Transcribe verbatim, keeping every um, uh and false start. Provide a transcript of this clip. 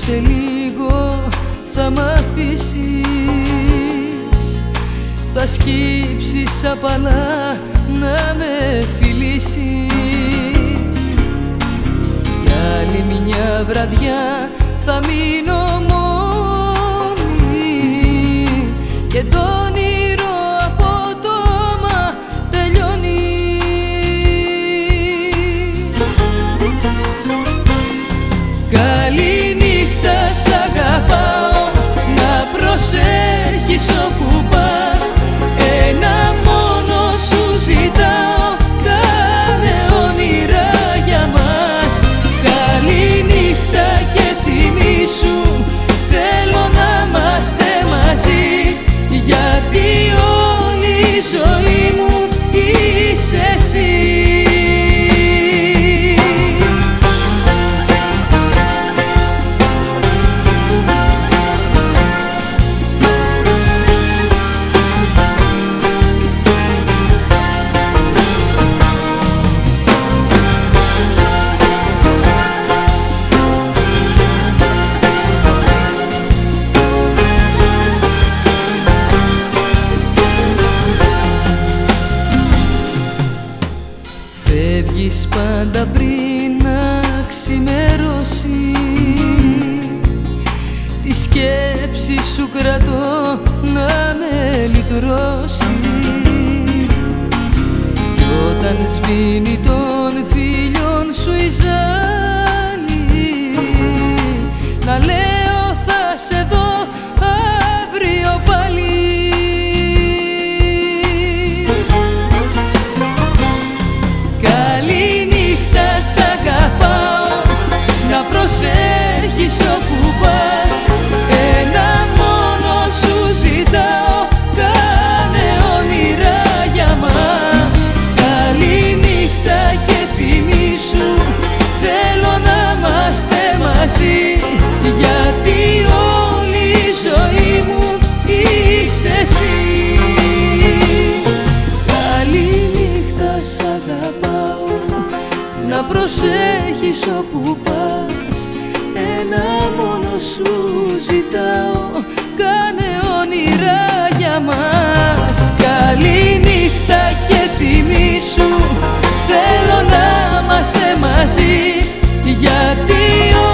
σε λίγο θα μ' αφήσεις, θα σκύψεις απαλά να με φιλήσεις. Για άλλη μια βραδιά θα μείνω μόνη και το όνειρο απότομα τελειώνει. Καληνύχτα, σ' αγαπάω, να προσέχεις όπου πας, ένα μόνο σου ζητάω, κάνε όνειρα για μας. Καληνύχτα και θυμήσου, θέλω να είμαστε μαζί, γιατί όλη η ζωή μου είσαι εσύ. Φεύγεις πάντα πριν να ξημερώσει, τη σκέψη σου κρατώ να με λυτρώσει. Κι όταν σβήνει των φίλων σου η ζάλη, να λέω θα σε δω αύριο πάλι. Προσέχεις όπου πας, ένα μόνο σου ζητάω, κάνε όνειρα για μας. Καληνύχτα και θυμήσου, θέλω να είμαστε μαζί, γιατί όλη η ζωή μου είσαι εσύ. Καληνύχτα, σ' αγαπάω, να προσέχεις όπου πας, ένα μόνο σου ζητάω, κάνε όνειρα για μας. Καληνύχτα και θυμήσου, θέλω να είμαστε μαζί, γιατί